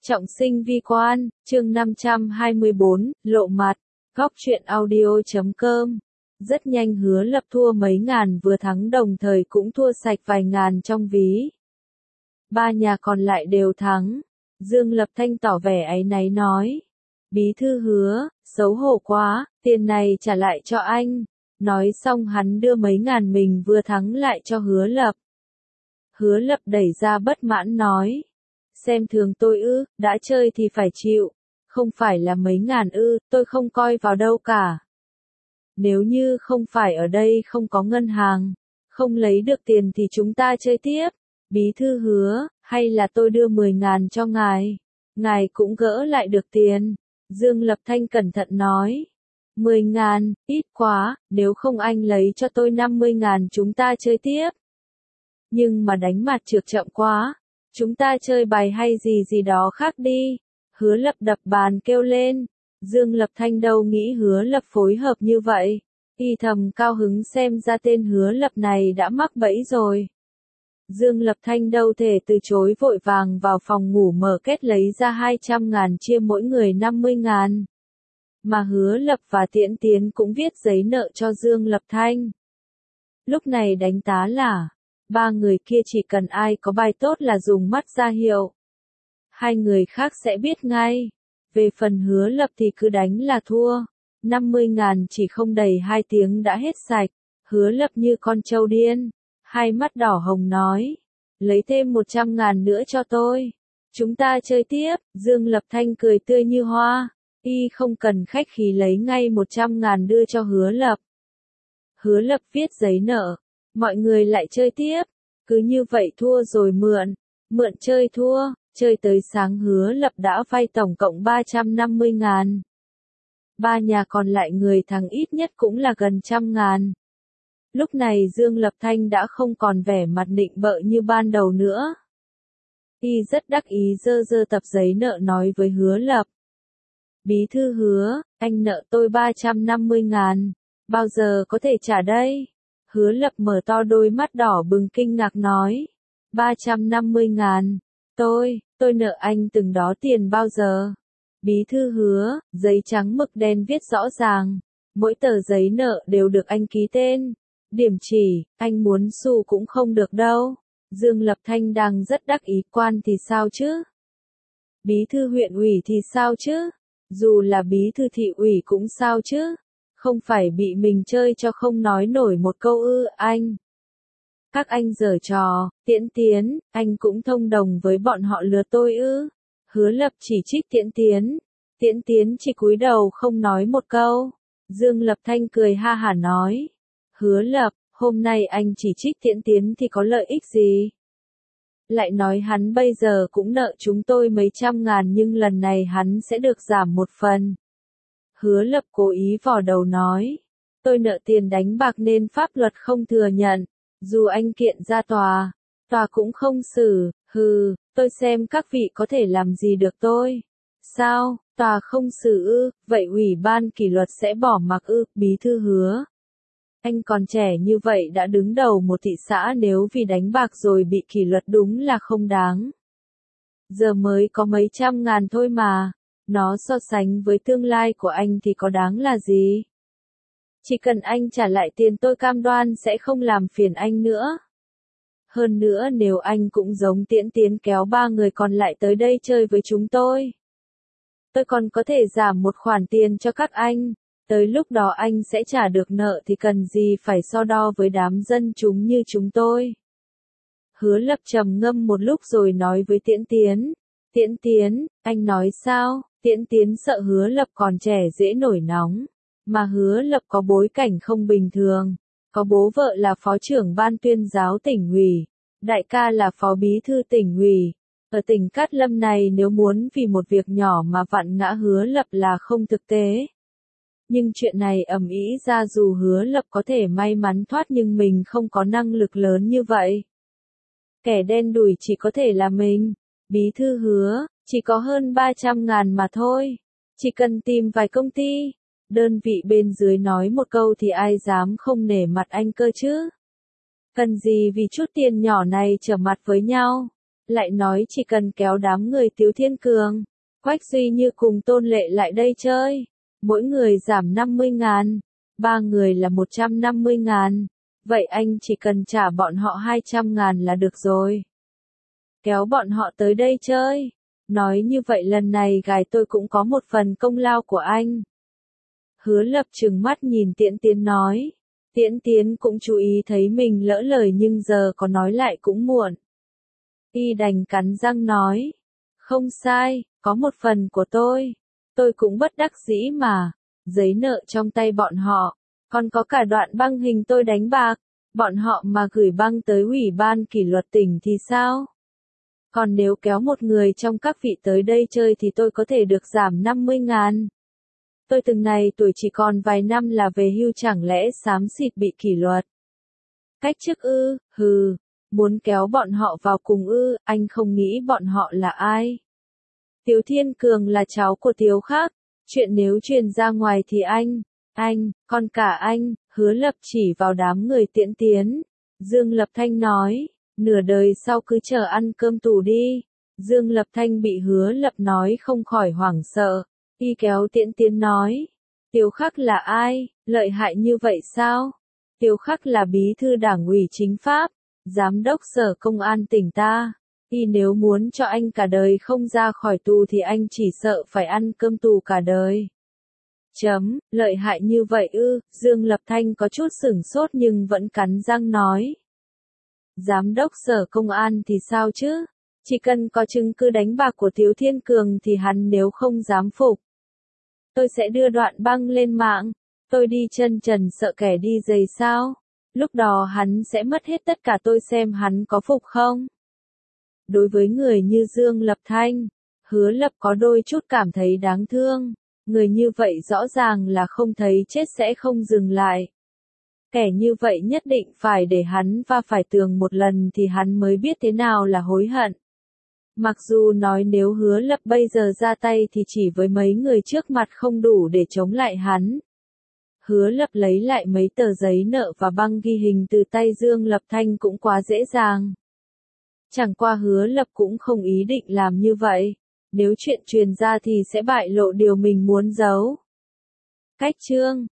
Trọng sinh vi quan, chương 524, lộ mặt, góc truyện audio.com. Rất nhanh Hứa Lập thua mấy ngàn vừa thắng đồng thời cũng thua sạch vài ngàn trong ví. Ba nhà còn lại đều thắng. Dương Lập Thanh tỏ vẻ áy náy nói. Bí thư Hứa, xấu hổ quá, tiền này trả lại cho anh. Nói xong hắn đưa mấy ngàn mình vừa thắng lại cho Hứa Lập. Hứa Lập đẩy ra bất mãn nói. Xem thường tôi ư, đã chơi thì phải chịu. Không phải là mấy ngàn ư, tôi không coi vào đâu cả. Nếu như không phải ở đây không có ngân hàng, không lấy được tiền thì chúng ta chơi tiếp. Bí thư Hứa, hay là tôi đưa 10.000 cho ngài. Ngài cũng gỡ lại được tiền. Dương Lập Thanh cẩn thận nói. 10.000, ít quá, nếu không anh lấy cho tôi 50.000 chúng ta chơi tiếp. Nhưng mà đánh mặt trượt chậm quá. Chúng ta chơi bài hay gì đó khác đi. Hứa Lập đập bàn kêu lên. Dương Lập Thanh đâu nghĩ Hứa Lập phối hợp như vậy. Y thầm cao hứng xem ra tên Hứa Lập này đã mắc bẫy rồi. Dương Lập Thanh đâu thể từ chối, vội vàng vào phòng ngủ mở két lấy ra 200.000 chia mỗi người 50.000. Mà Hứa Lập và Tiễn Tiến cũng viết giấy nợ cho Dương Lập Thanh. Lúc này đánh tá là, ba người kia chỉ cần ai có bài tốt là dùng mắt ra hiệu. Hai người khác sẽ biết ngay. Về phần Hứa Lập thì cứ đánh là thua. 50.000 chỉ không đầy 2 tiếng đã hết sạch. Hứa Lập như con trâu điên. Hai mắt đỏ hồng nói. Lấy thêm 100.000 nữa cho tôi. Chúng ta chơi tiếp. Dương Lập Thanh cười tươi như hoa. Y không cần khách khí lấy ngay 100.000 đưa cho Hứa Lập. Hứa Lập viết giấy nợ. Mọi người lại chơi tiếp. Cứ như vậy thua rồi mượn. Mượn chơi thua. Chơi tới sáng Hứa Lập đã vay tổng cộng 350.000. Ba nhà còn lại người thắng ít nhất cũng là gần 100.000. Lúc này Dương Lập Thanh đã không còn vẻ mặt nịnh bợ như ban đầu nữa. Y rất đắc ý giơ tập giấy nợ nói với Hứa Lập. Bí thư Hứa, anh nợ tôi 350.000. Bao giờ có thể trả đây? Hứa Lập mở to đôi mắt đỏ bừng kinh ngạc nói. 350.000. Tôi nợ anh từng đó tiền bao giờ? Bí thư Hứa, giấy trắng mực đen viết rõ ràng. Mỗi tờ giấy nợ đều được anh ký tên. Điểm chỉ, anh muốn xu cũng không được đâu. Dương Lập Thanh đang rất đắc ý. Quan thì sao chứ? Bí thư huyện ủy thì sao chứ? Dù là bí thư thị ủy cũng sao chứ? Không phải bị mình chơi cho không nói nổi một câu ư anh? Các anh giở trò, Tiễn Tiến, anh cũng thông đồng với bọn họ lừa tôi ư? Hứa Lập chỉ trích Tiễn Tiến. Tiễn Tiến chỉ cúi đầu không nói một câu. Dương Lập Thanh cười ha hả nói. Hứa Lập, hôm nay anh chỉ trích Tiễn Tiến thì có lợi ích gì? Lại nói hắn bây giờ cũng nợ chúng tôi mấy 100.000 nhưng lần này hắn sẽ được giảm một phần. Hứa Lập cố ý vò đầu nói. Tôi nợ tiền đánh bạc nên pháp luật không thừa nhận. Dù anh kiện ra tòa, tòa cũng không xử. Hừ, tôi xem các vị có thể làm gì được tôi. Sao, tòa không xử ư, vậy ủy ban kỷ luật sẽ bỏ mặc ư? Bí thư Hứa. Anh còn trẻ như vậy đã đứng đầu một thị xã, nếu vì đánh bạc rồi bị kỷ luật đúng là không đáng. Giờ mới có mấy 100.000 thôi mà. Nó so sánh với tương lai của anh thì có đáng là gì? Chỉ cần anh trả lại tiền tôi cam đoan sẽ không làm phiền anh nữa. Hơn nữa nếu anh cũng giống Tiễn Tiến kéo ba người còn lại tới đây chơi với chúng tôi còn có thể giảm một khoản tiền cho các anh. Tới lúc đó anh sẽ trả được nợ thì cần gì phải so đo với đám dân chúng như chúng tôi. Hứa Lập trầm ngâm một lúc rồi nói với Tiễn Tiến. Tiễn Tiến, anh nói sao? Tiễn Tiến sợ Hứa Lập còn trẻ dễ nổi nóng. Mà Hứa Lập có bối cảnh không bình thường. Có bố vợ là phó trưởng ban tuyên giáo tỉnh ủy. Đại ca là phó bí thư tỉnh ủy. Ở tỉnh Cát Lâm này nếu muốn vì một việc nhỏ mà vặn ngã Hứa Lập là không thực tế. Nhưng chuyện này ầm ĩ ra dù Hứa Lập có thể may mắn thoát nhưng mình không có năng lực lớn như vậy. Kẻ đen đủi chỉ có thể là mình. Bí thư Hứa, chỉ có hơn 300.000 mà thôi. Chỉ cần tìm vài công ty, đơn vị bên dưới nói một câu thì ai dám không nể mặt anh cơ chứ. Cần gì vì chút tiền nhỏ này trở mặt với nhau. lại nói chỉ cần kéo đám người Tiếu Thiên Cường, Quách Duy Như cùng Tôn Lệ lại đây chơi, mỗi người giảm 50.000, 3 người là 150.000, vậy anh chỉ cần trả bọn họ 200.000 là được rồi. Kéo bọn họ tới đây chơi, nói như vậy lần này gái tôi cũng có một phần công lao của anh. Hứa Lập trừng mắt nhìn Tiễn Tiến nói. Tiễn Tiến cũng chú ý thấy mình lỡ lời nhưng giờ có nói lại cũng muộn. Y đành cắn răng nói. Không sai, có một phần của tôi cũng bất đắc dĩ mà. Giấy nợ trong tay bọn họ, còn có cả đoạn băng hình tôi đánh bạc. Bọn họ mà gửi băng tới ủy ban kỷ luật tỉnh thì sao? Còn nếu kéo một người trong các vị tới đây chơi thì tôi có thể được giảm 50.000. Tôi từng này tuổi chỉ còn vài năm là về hưu, chẳng lẽ xám xịt bị kỷ luật. Cách chức ư, hừ, muốn kéo bọn họ vào cùng ư, anh không nghĩ bọn họ là ai. Tiếu Thiên Cường là cháu của Tiếu Khắc, chuyện nếu truyền ra ngoài thì còn cả anh, Hứa Lập chỉ vào đám người Tiễn Tiến. Dương Lập Thanh nói, nửa đời sau cứ chờ ăn cơm tù đi. Dương Lập Thanh bị Hứa Lập nói không khỏi hoảng sợ. Y kéo Tiễn Tiến nói, Tiếu Khắc là ai, lợi hại như vậy sao? Tiếu Khắc là bí thư đảng ủy chính pháp, giám đốc sở công an tỉnh ta. Y nếu muốn cho anh cả đời không ra khỏi tù thì anh chỉ sợ phải ăn cơm tù cả đời. Lợi hại như vậy ư, Dương Lập Thanh có chút sửng sốt nhưng vẫn cắn răng nói. Giám đốc sở công an thì sao chứ? Chỉ cần có chứng cứ đánh bạc của Tiếu Thiên Cường thì hắn nếu không dám phục. Tôi sẽ đưa đoạn băng lên mạng, tôi đi chân trần sợ kẻ đi giày sao? Lúc đó hắn sẽ mất hết tất cả, tôi xem hắn có phục không? Đối với người như Dương Lập Thanh, Hứa Lập có đôi chút cảm thấy đáng thương. Người như vậy rõ ràng là không thấy chết sẽ không dừng lại. Kẻ như vậy nhất định phải để hắn va phải tường một lần thì hắn mới biết thế nào là hối hận. Mặc dù nói nếu Hứa Lập bây giờ ra tay thì chỉ với mấy người trước mặt không đủ để chống lại hắn. Hứa Lập lấy lại mấy tờ giấy nợ và băng ghi hình từ tay Dương Lập Thanh cũng quá dễ dàng. Chẳng qua Hứa Lập cũng không ý định làm như vậy. Nếu chuyện truyền ra thì sẽ bại lộ điều mình muốn giấu. Cách chương